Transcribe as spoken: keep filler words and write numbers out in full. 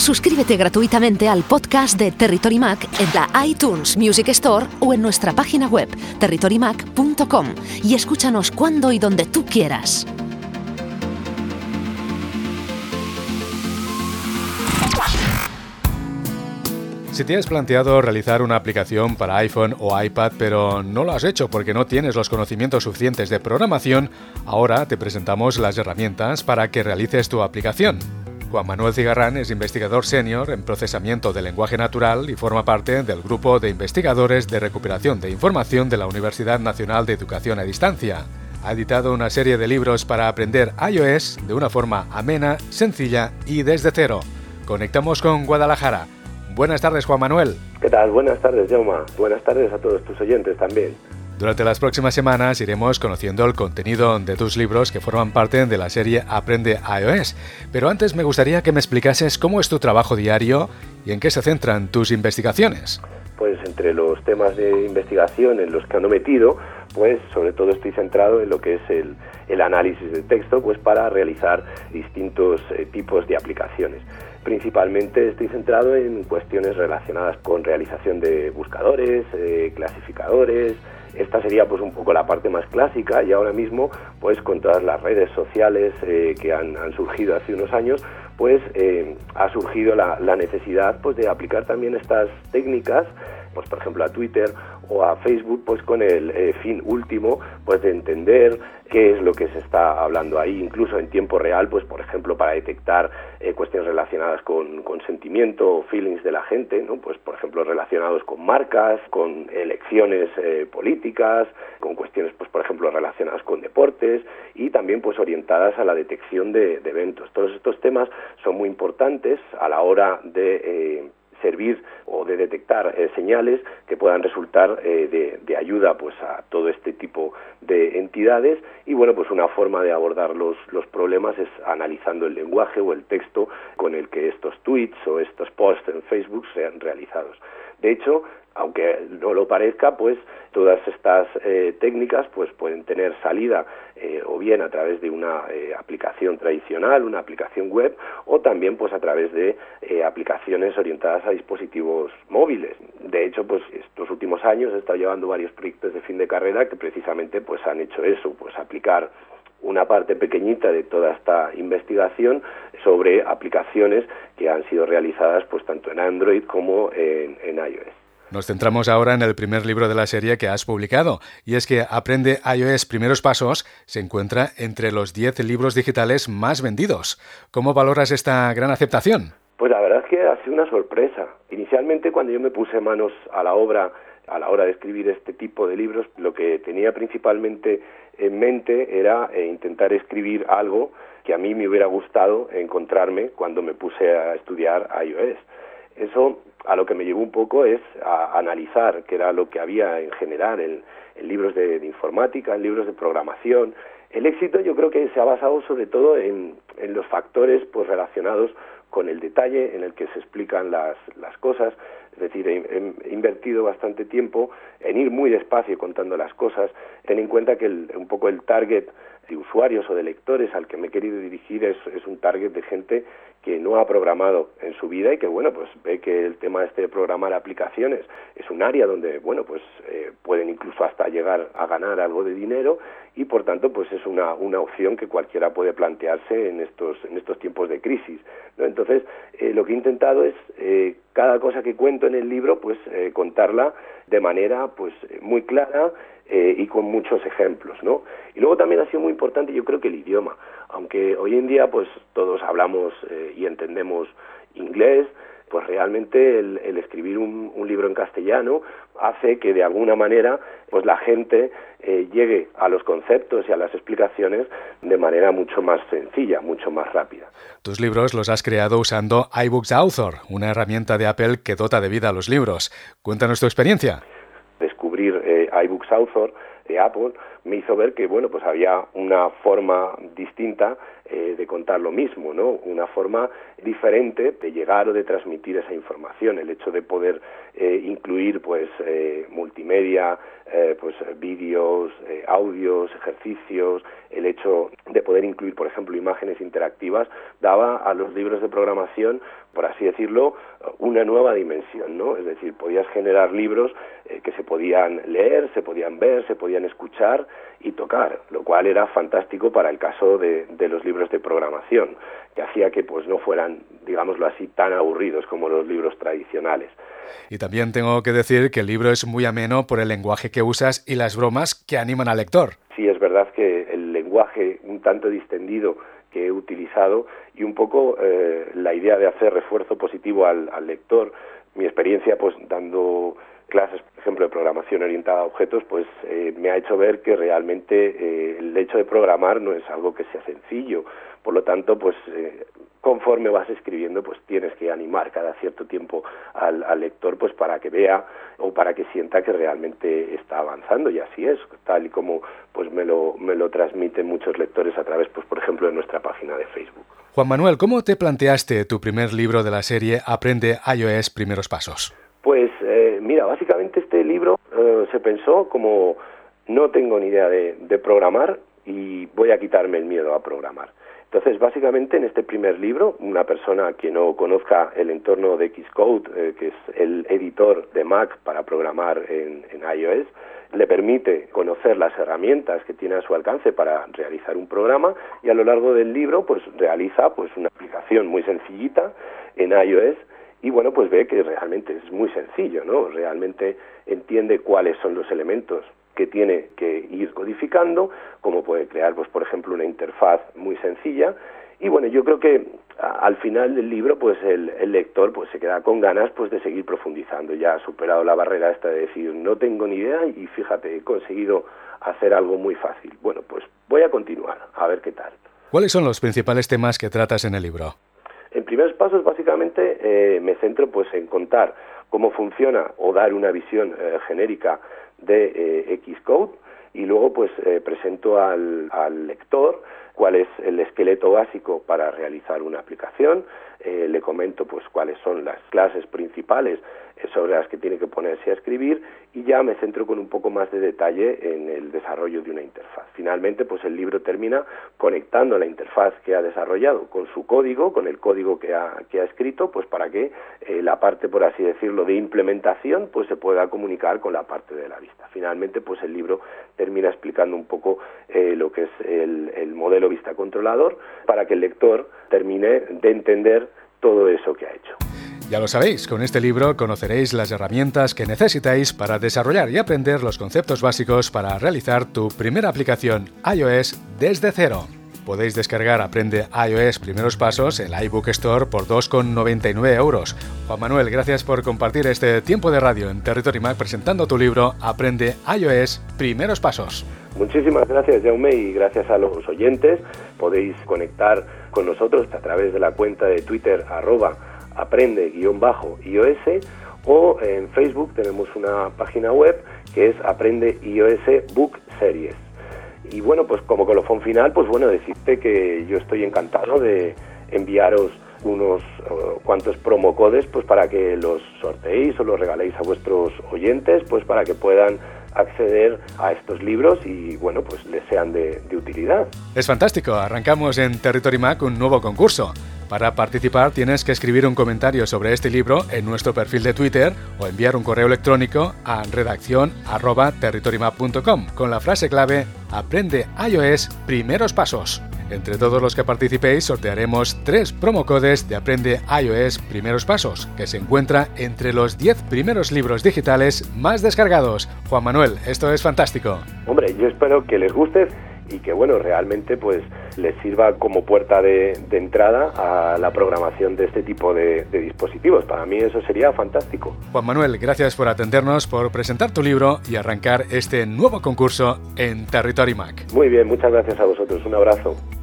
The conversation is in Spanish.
Suscríbete gratuitamente al podcast de Territory Mac en la iTunes Music Store o en nuestra página web territory mac punto com y escúchanos cuando y donde tú quieras. Si te has planteado realizar una aplicación para iPhone o iPad, pero no lo has hecho porque no tienes los conocimientos suficientes de programación, ahora te presentamos las herramientas para que realices tu aplicación. Juan Manuel Cigarrán es investigador senior en procesamiento de lenguaje natural y forma parte del grupo de investigadores de recuperación de información de la Universidad Nacional de Educación a Distancia. Ha editado una serie de libros para aprender iOS de una forma amena, sencilla y desde cero. Conectamos con Guadalajara. Buenas tardes, Juan Manuel. ¿Qué tal? Buenas tardes, Jaume. Buenas tardes a todos tus oyentes también. Durante las próximas semanas iremos conociendo el contenido de tus libros que forman parte de la serie Aprende iOS. Pero antes me gustaría que me explicases cómo es tu trabajo diario y en qué se centran tus investigaciones. Pues entre los temas de investigación en los que ando metido, pues sobre todo estoy centrado en lo que es el, el análisis de texto, pues para realizar distintos eh, tipos de aplicaciones. Principalmente estoy centrado en cuestiones relacionadas con realización de buscadores, eh, clasificadores. Esta sería pues un poco la parte más clásica y ahora mismo pues con todas las redes sociales eh, que han, han surgido hace unos años, pues eh, ha surgido la, la necesidad pues de aplicar también estas técnicas, pues por ejemplo a Twitter o a Facebook, pues con el eh, fin último pues de entender qué es lo que se está hablando ahí, incluso en tiempo real, pues por ejemplo para detectar eh, cuestiones relacionadas con, con sentimiento o feelings de la gente, ¿no? Pues por ejemplo relacionados con marcas, con elecciones eh, políticas, con cuestiones pues por ejemplo relacionadas con deportes y también pues orientadas a la detección de, de eventos. Todos estos temas son muy importantes a la hora de eh, servir o de detectar eh, señales que puedan resultar eh, de, de ayuda pues a todo este tipo de entidades y bueno pues una forma de abordar los, los problemas es analizando el lenguaje o el texto con el que estos tweets o estos posts en Facebook sean realizados. De hecho, aunque no lo parezca, pues todas estas eh, técnicas pues pueden tener salida eh, o bien a través de una eh, aplicación tradicional, una aplicación web, o también pues a través de eh, aplicaciones orientadas a dispositivos móviles. De hecho, pues estos últimos años he estado llevando varios proyectos de fin de carrera que precisamente pues han hecho eso, pues aplicar una parte pequeñita de toda esta investigación sobre aplicaciones que han sido realizadas pues tanto en Android como en, en iOS. Nos centramos ahora en el primer libro de la serie que has publicado, y es que Aprende iOS Primeros Pasos se encuentra entre los diez libros digitales más vendidos. ¿Cómo valoras esta gran aceptación? Pues la verdad es que ha sido una sorpresa. Inicialmente, cuando yo me puse manos a la obra, a la hora de escribir este tipo de libros, lo que tenía principalmente en mente era eh, intentar escribir algo que a mí me hubiera gustado encontrarme cuando me puse a estudiar iOS. Eso a lo que me llevó un poco es a analizar qué era lo que había en general en, en libros de, de informática, en libros de programación. El éxito yo creo que se ha basado sobre todo en, en los factores pues relacionados con el detalle en el que se explican las, las cosas. Es decir, he, he invertido bastante tiempo en ir muy despacio contando las cosas. Ten en cuenta que el, un poco el target de usuarios o de lectores al que me he querido dirigir es, es un target de gente que no ha programado en su vida y que, bueno, pues ve que el tema este de programar aplicaciones es un área donde, bueno, pues eh, pueden incluso hasta llegar a ganar algo de dinero y, por tanto, pues es una, una opción que cualquiera puede plantearse en estos, en estos tiempos de crisis, ¿no? Entonces, eh, lo que he intentado es, eh, cada cosa que cuento en el libro, pues eh, contarla de manera, pues, muy clara, Eh, y con muchos ejemplos, ¿no? Y luego también ha sido muy importante, yo creo que el idioma, aunque hoy en día pues todos hablamos eh, y entendemos inglés, pues realmente el, el escribir un, un libro en castellano hace que de alguna manera pues la gente eh, llegue a los conceptos y a las explicaciones de manera mucho más sencilla, mucho más rápida. Tus libros los has creado usando iBooks Author, una herramienta de Apple que dota de vida a los libros. Cuéntanos tu experiencia. Descubrir eh, iBooks Author de Apple me hizo ver que bueno pues había una forma distinta eh, de contar lo mismo, ¿no? Una forma diferente de llegar o de transmitir esa información. El hecho de poder eh, incluir, pues, eh, multimedia, eh, pues, vídeos, eh, audios, ejercicios, el hecho de poder incluir, por ejemplo, imágenes interactivas, daba a los libros de programación, por así decirlo, una nueva dimensión, ¿no? Es decir, podías generar libros eh, que se podían leer, se podían ver, se podían escuchar y tocar, lo cual era fantástico para el caso de, de los libros de programación, que hacía que pues no fueran, digámoslo así, tan aburridos como los libros tradicionales. Y también tengo que decir que el libro es muy ameno por el lenguaje que usas y las bromas que animan al lector. Sí, es verdad que el lenguaje un tanto distendido que he utilizado y un poco eh, la idea de hacer refuerzo positivo al, al lector, mi experiencia pues dando clases, por ejemplo, de programación orientada a objetos, pues eh, me ha hecho ver que realmente eh, el hecho de programar no es algo que sea sencillo. Por lo tanto, pues eh, conforme vas escribiendo, pues tienes que animar cada cierto tiempo al, al lector, pues para que vea o para que sienta que realmente está avanzando, y así es, tal y como pues me lo me lo transmiten muchos lectores a través, pues por ejemplo, de nuestra página de Facebook. Juan Manuel, ¿cómo te planteaste tu primer libro de la serie Aprende iOS Primeros Pasos? Pues eh, mira, básicamente este libro eh, se pensó como no tengo ni idea de, de programar y voy a quitarme el miedo a programar. Entonces, básicamente, en este primer libro, una persona que no conozca el entorno de Xcode, eh, que es el editor de Mac para programar en, en iOS, le permite conocer las herramientas que tiene a su alcance para realizar un programa, y a lo largo del libro pues realiza pues una aplicación muy sencillita en iOS, y bueno, pues ve que realmente es muy sencillo, ¿no? Realmente entiende cuáles son los elementos que tiene que ir codificando, como puede crear, pues por ejemplo, una interfaz muy sencilla. Y bueno, yo creo que a, al final del libro, pues el, el lector pues se queda con ganas pues de seguir profundizando. Ya ha superado la barrera esta de decir, no tengo ni idea y fíjate, he conseguido hacer algo muy fácil. Bueno, pues voy a continuar, a ver qué tal. ¿Cuáles son los principales temas que tratas en el libro? En primeros pasos, básicamente, eh, me centro pues en contar cómo funciona o dar una visión eh, genérica de eh, Xcode, y luego pues eh, presento al, al lector cuál es el esqueleto básico para realizar una aplicación, eh, le comento pues cuáles son las clases principales eh, sobre las que tiene que ponerse a escribir, y ya me centro con un poco más de detalle en el desarrollo de una interfaz. Finalmente pues el libro termina conectando la interfaz que ha desarrollado con su código, con el código que ha, que ha escrito, pues para que eh, la parte, por así decirlo, de implementación pues se pueda comunicar con la parte de la vista. Finalmente pues el libro termina explicando un poco eh, lo que es el, el modelo vista controlador, para que el lector termine de entender todo eso que ha hecho. Ya lo sabéis, con este libro conoceréis las herramientas que necesitáis para desarrollar y aprender los conceptos básicos para realizar tu primera aplicación iOS desde cero. Podéis descargar Aprende iOS Primeros Pasos en la iBook Store por dos con noventa y nueve euros. Juan Manuel, gracias por compartir este tiempo de radio en Territory Mac presentando tu libro Aprende iOS Primeros Pasos. Muchísimas gracias, Jaume, y gracias a los oyentes. Podéis conectar con nosotros a través de la cuenta de Twitter arroba aprende-ios, o en Facebook tenemos una página web que es Aprende iOS Book Series. Y bueno, pues como colofón final, pues bueno, decirte que yo estoy encantado de enviaros unos uh, cuantos promocodes pues para que los sorteéis o los regaléis a vuestros oyentes, pues para que puedan acceder a estos libros y bueno, pues les sean de, de utilidad. Es fantástico, arrancamos en Territory Mac un nuevo concurso. Para participar tienes que escribir un comentario sobre este libro en nuestro perfil de Twitter o enviar un correo electrónico a redacción arroba territorymap punto com con la frase clave Aprende iOS Primeros Pasos. Entre todos los que participéis sortearemos tres promocodes de Aprende iOS Primeros Pasos, que se encuentra entre los diez primeros libros digitales más descargados. Juan Manuel, esto es fantástico. Hombre, yo espero que les guste y que bueno, realmente pues les sirva como puerta de, de entrada a la programación de este tipo de, de dispositivos. Para mí eso sería fantástico. Juan Manuel, gracias por atendernos, por presentar tu libro y arrancar este nuevo concurso en Territory Mac. Muy bien, muchas gracias a vosotros. Un abrazo.